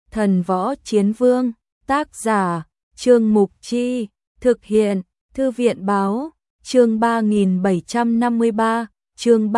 Thần Võ Chiến Vương, tác giả, Trương Mục Chi, thực hiện, Thư viện báo, chương 3753, chương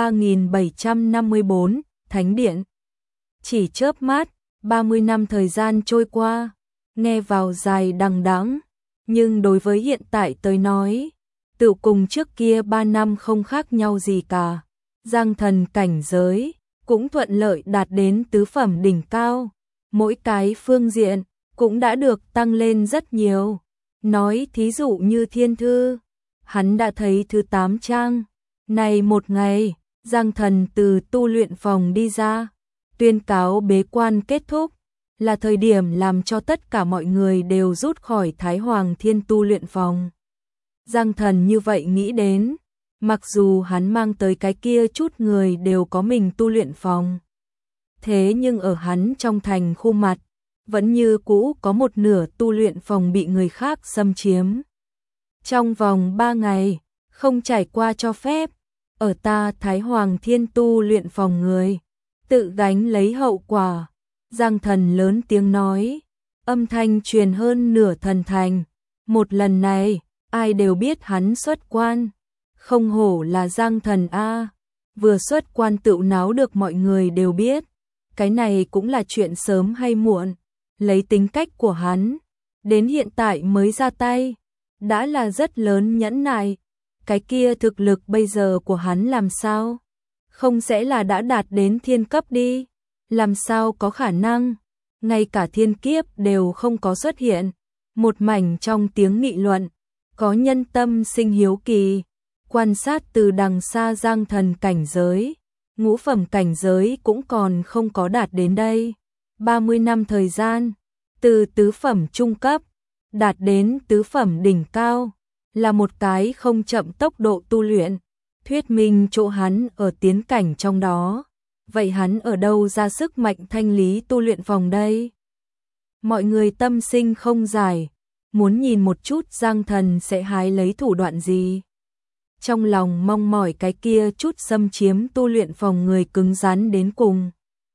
3754, Thánh Điện. Chỉ chớp mắt, 30 năm thời gian trôi qua, nghe vào dài đằng đẵng, nhưng đối với hiện tại tới nói, tự cùng trước kia 3 năm không khác nhau gì cả. Giang thần cảnh giới cũng thuận lợi đạt đến tứ phẩm đỉnh cao, mỗi cái phương diện cũng đã được tăng lên rất nhiều. Nói thí dụ như thiên thư, hắn đã thấy thứ 8 trang. Này một ngày, Giang thần từ tu luyện phòng đi ra, tuyên cáo bế quan kết thúc, là thời điểm làm cho tất cả mọi người đều rút khỏi Thái Hoàng Thiên tu luyện phòng. Giang thần như vậy nghĩ đến, mặc dù hắn mang tới cái kia chút người đều có mình tu luyện phòng. Thế nhưng ở hắn trong thành khu mặt, vẫn như cũ có một nửa tu luyện phòng bị người khác xâm chiếm. Trong vòng 3 ngày, không trải qua cho phép, ở ta Thái Hoàng Thiên tu luyện phòng người, tự gánh lấy hậu quả. Giang thần lớn tiếng nói, âm thanh truyền hơn nửa thần thành. Một lần này, ai đều biết hắn xuất quan. Không hổ là Giang thần A, vừa xuất quan tựu náo được mọi người đều biết. Cái này cũng là chuyện sớm hay muộn, lấy tính cách của hắn, đến hiện tại mới ra tay, đã là rất lớn nhẫn nại. Cái kia thực lực bây giờ của hắn làm sao? Không sẽ là đã đạt đến thiên cấp đi, làm sao có khả năng, ngay cả thiên kiếp đều không có xuất hiện. Một mảnh trong tiếng nghị luận, có nhân tâm sinh hiếu kỳ, quan sát từ đằng xa Giang thần cảnh giới, ngũ phẩm cảnh giới cũng còn không có đạt đến đây. 30 năm thời gian, từ tứ phẩm trung cấp, đạt đến tứ phẩm đỉnh cao, là một cái không chậm tốc độ tu luyện, thuyết minh chỗ hắn ở tiến cảnh trong đó. Vậy hắn ở đâu ra sức mạnh thanh lý tu luyện phòng đây? Mọi người tâm sinh không giải, muốn nhìn một chút Giang thần sẽ hái lấy thủ đoạn gì. Trong lòng mong mỏi cái kia chút xâm chiếm tu luyện phòng người cứng rắn đến cùng.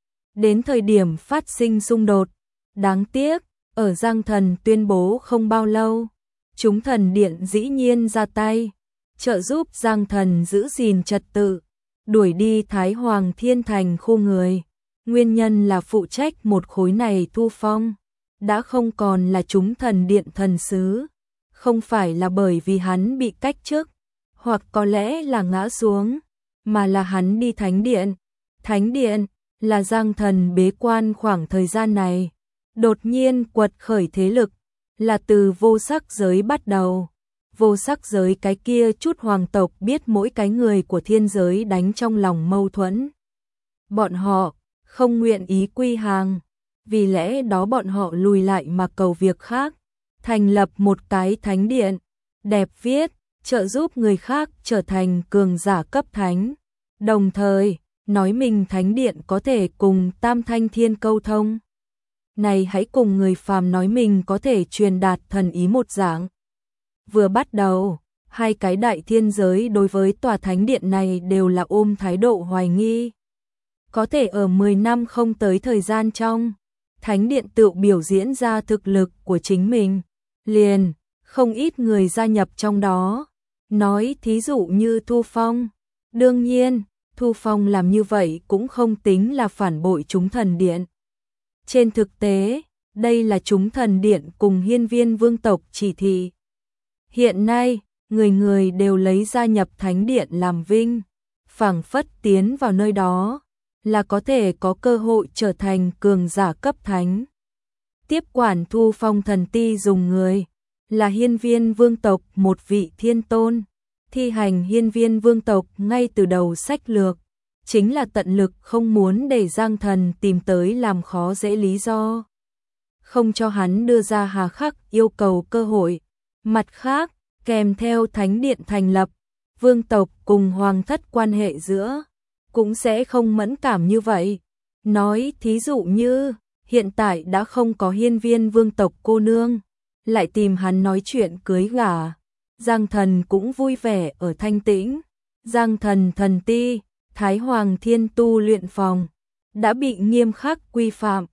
Đến thời điểm phát sinh xung đột, đáng tiếc, ở Giang thần tuyên bố không bao lâu, chúng thần điện dĩ nhiên ra tay, trợ giúp Giang thần giữ gìn trật tự, đuổi đi Thái Hoàng Thiên thành khu người. Nguyên nhân là phụ trách một khối này thu phong, đã không còn là chúng thần điện thần sứ, không phải là bởi vì hắn bị cách chức, hoặc có lẽ là ngã xuống, mà là hắn đi thánh điện. Thánh điện là Giang thần bế quan khoảng thời gian này, đột nhiên quật khởi thế lực, là từ vô sắc giới bắt đầu. Vô sắc giới cái kia chút hoàng tộc biết mỗi cái người của thiên giới đánh trong lòng mâu thuẫn. Bọn họ không nguyện ý quy hàng, vì lẽ đó bọn họ lùi lại mà cầu việc khác, thành lập một cái thánh điện, đẹp viết, trợ giúp người khác trở thành cường giả cấp thánh. Đồng thời, nói mình thánh điện có thể cùng Tam Thanh Thiên câu thông. Này hãy cùng người phàm nói mình có thể truyền đạt thần ý một dạng. Vừa bắt đầu, hai cái đại thiên giới đối với tòa thánh điện này đều là ôm thái độ hoài nghi. Có thể ở 10 năm không tới thời gian trong, thánh điện tự biểu diễn ra thực lực của chính mình, liền, không ít người gia nhập trong đó. Nói thí dụ như Thu Phong. Đương nhiên, Thu Phong làm như vậy cũng không tính là phản bội chúng thần điện. Trên thực tế, đây là chúng thần điện cùng hiên viên vương tộc chỉ thị. Hiện nay, người người đều lấy gia nhập thánh điện làm vinh, phảng phất tiến vào nơi đó, là có thể có cơ hội trở thành cường giả cấp thánh. Tiếp quản Thu Phong thần ti dùng người, là hiên viên vương tộc một vị thiên tôn, thi hành hiên viên vương tộc ngay từ đầu sách lược, chính là tận lực không muốn để Giang thần tìm tới làm khó dễ lý do, không cho hắn đưa ra hà khắc yêu cầu cơ hội. Mặt khác, kèm theo thánh điện thành lập, vương tộc cùng hoàng thất quan hệ giữa cũng sẽ không mẫn cảm như vậy. Nói thí dụ như, hiện tại đã không có hiên viên vương tộc cô nương, lại tìm hắn nói chuyện cưới gả, Giang thần cũng vui vẻ ở thanh tĩnh. Giang thần thần ti, Thái Hoàng Thiên tu luyện phòng, đã bị nghiêm khắc quy phạm,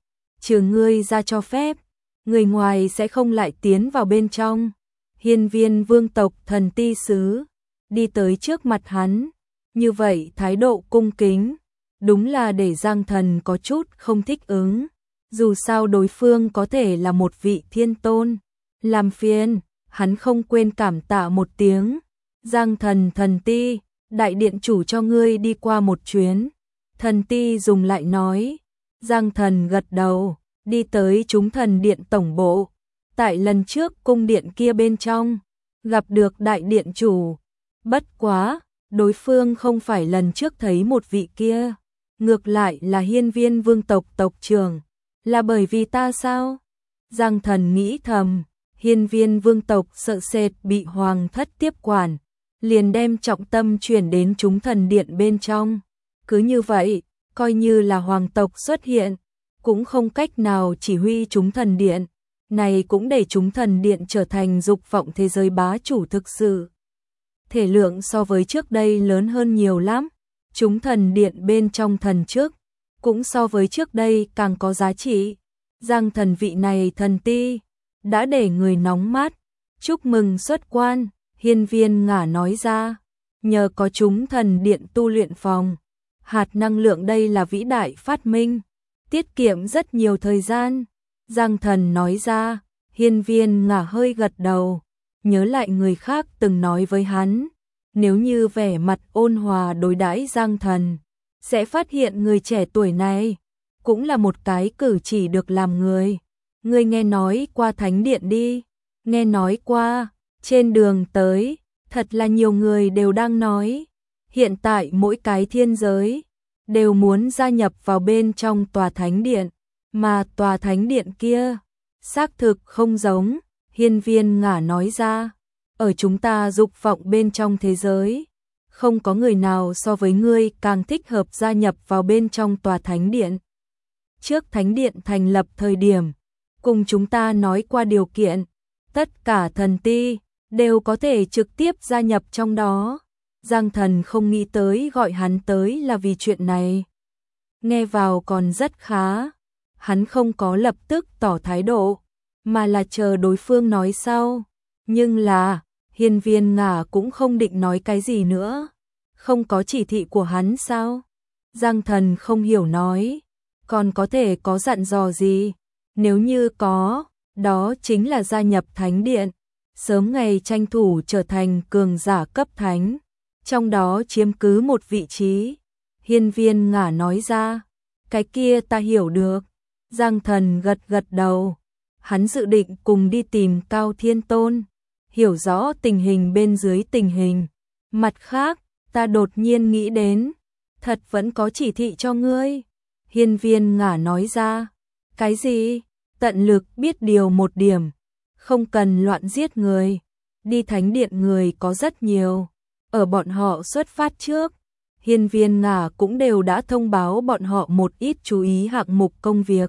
trừ ngươi ra cho phép, người ngoài sẽ không lại tiến vào bên trong. Hiên Viên vương tộc thần ti sứ đi tới trước mặt hắn, như vậy thái độ cung kính, đúng là để Giang Thần có chút không thích ứng. Dù sao đối phương có thể là một vị thiên tôn, làm phiền, hắn không quên cảm tạ một tiếng. Giang Thần thần ti, đại điện chủ cho ngươi đi qua một chuyến. Thần ti dùng lại nói. Giang Thần gật đầu, đi tới chúng thần điện tổng bộ. Tại lần trước cung điện kia bên trong, gặp được đại điện chủ. Bất quá, đối phương không phải lần trước thấy một vị kia, ngược lại là Hiên Viên vương tộc tộc trưởng. Là bởi vì ta sao? Giang Thần nghĩ thầm, Hiên Viên vương tộc sợ sệt bị hoàng thất tiếp quản, liền đem trọng tâm chuyển đến chúng thần điện bên trong. Cứ như vậy, coi như là hoàng tộc xuất hiện, cũng không cách nào chỉ huy chúng thần điện. Này cũng để chúng thần điện trở thành dục vọng thế giới bá chủ thực sự. Thể lượng so với trước đây lớn hơn nhiều lắm. Chúng thần điện bên trong thần chức cũng so với trước đây càng có giá trị. Giang Thần vị này thần ti đã để người nóng mắt. Chúc mừng xuất quan, Hiên Viên ngả nói ra. Nhờ có chúng thần điện tu luyện phòng, hạt năng lượng đây là vĩ đại phát minh, tiết kiệm rất nhiều thời gian. Giang Thần nói ra. Hiên Viên ngả hơi gật đầu, nhớ lại người khác từng nói với hắn. Nếu như vẻ mặt ôn hòa đối đãi Giang Thần, sẽ phát hiện người trẻ tuổi này cũng là một cái cử chỉ được làm người. Ngươi nghe nói qua thánh điện đi. Nghe nói qua, trên đường tới, thật là nhiều người đều đang nói. Hiện tại mỗi cái thiên giới đều muốn gia nhập vào bên trong tòa thánh điện, mà tòa thánh điện kia xác thực không giống. Hiên Viên ngả nói ra. Ở chúng ta dục vọng bên trong thế giới, không có người nào so với ngươi càng thích hợp gia nhập vào bên trong tòa thánh điện. Trước thánh điện thành lập thời điểm, cùng chúng ta nói qua điều kiện, tất cả thần ti đều có thể trực tiếp gia nhập trong đó. Giang Thần không nghĩ tới gọi hắn tới là vì chuyện này. Nghe vào còn rất khá. Hắn không có lập tức tỏ thái độ, mà là chờ đối phương nói sau. Nhưng là, Hiên Viên ngả cũng không định nói cái gì nữa. Không có chỉ thị của hắn sao? Giang Thần không hiểu nói. Còn có thể có dặn dò gì? Nếu như có, đó chính là gia nhập thánh điện, sớm ngày tranh thủ trở thành cường giả cấp thánh, trong đó chiếm cứ một vị trí. Hiên Viên ngả nói ra. Cái kia ta hiểu được. Giang Thần gật gật đầu. Hắn dự định cùng đi tìm Cao Thiên Tôn, hiểu rõ tình hình bên dưới tình hình. Mặt khác, ta đột nhiên nghĩ đến, thật vẫn có chỉ thị cho ngươi. Hiên Viên ngả nói ra. Cái gì? Tận lực biết điều một điểm, không cần loạn giết người. Đi thánh điện người có rất nhiều, ở bọn họ xuất phát trước, Hiên Viên ngả cũng đều đã thông báo bọn họ một ít chú ý hạng mục công việc.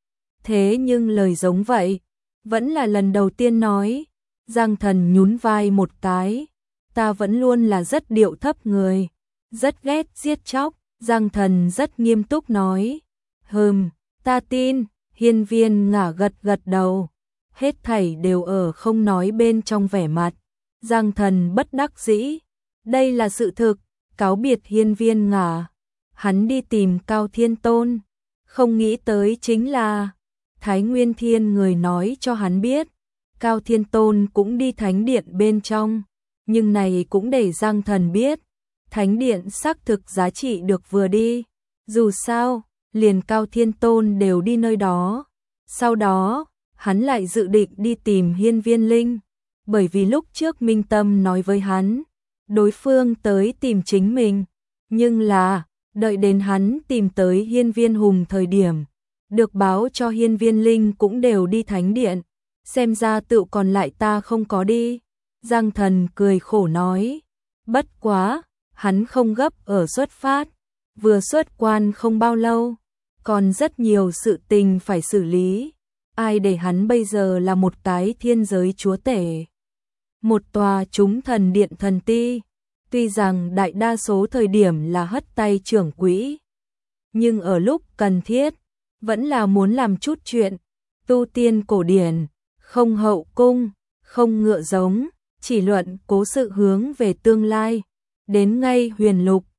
Thế nhưng lời giống vậy, vẫn là lần đầu tiên nói. Giang Thần nhún vai một cái. Ta vẫn luôn là rất điệu thấp người, rất ghét giết chóc. Giang Thần rất nghiêm túc nói. Ta tin. Hiên Viên ngả gật gật đầu. Hết thảy đều ở không nói bên trong vẻ mặt. Giang Thần bất đắc dĩ. Đây là sự thực. Cáo biệt Hiên Viên ngả, hắn đi tìm Cao Thiên Tôn. Không nghĩ tới chính là Thái Nguyên Thiên người nói cho hắn biết, Cao Thiên Tôn cũng đi thánh điện bên trong. Nhưng này cũng để Giang Thần biết, thánh điện xác thực giá trị được vừa đi. Dù sao, liền Cao Thiên Tôn đều đi nơi đó. Sau đó, hắn lại dự định đi tìm Hiên Viên Linh, bởi vì lúc trước Minh Tâm nói với hắn, đối phương tới tìm chính mình. Nhưng là, đợi đến hắn tìm tới Hiên Viên Hùng thời điểm, được báo cho Hiên Viên Linh cũng đều đi thánh điện. Xem ra tự còn lại ta không có đi. Giang Thần cười khổ nói. Bất quá, hắn không gấp ở xuất phát. Vừa xuất quan không bao lâu, còn rất nhiều sự tình phải xử lý. Ai để hắn bây giờ là một cái thiên giới chúa tể, một tòa chúng thần điện thần ti. Tuy rằng đại đa số thời điểm là hất tay trưởng quỹ, nhưng ở lúc cần thiết, vẫn là muốn làm chút chuyện tu tiên cổ điển, không hậu cung, không ngựa giống, chỉ luận cố sự hướng về tương lai. Đến ngay Huyền Lục,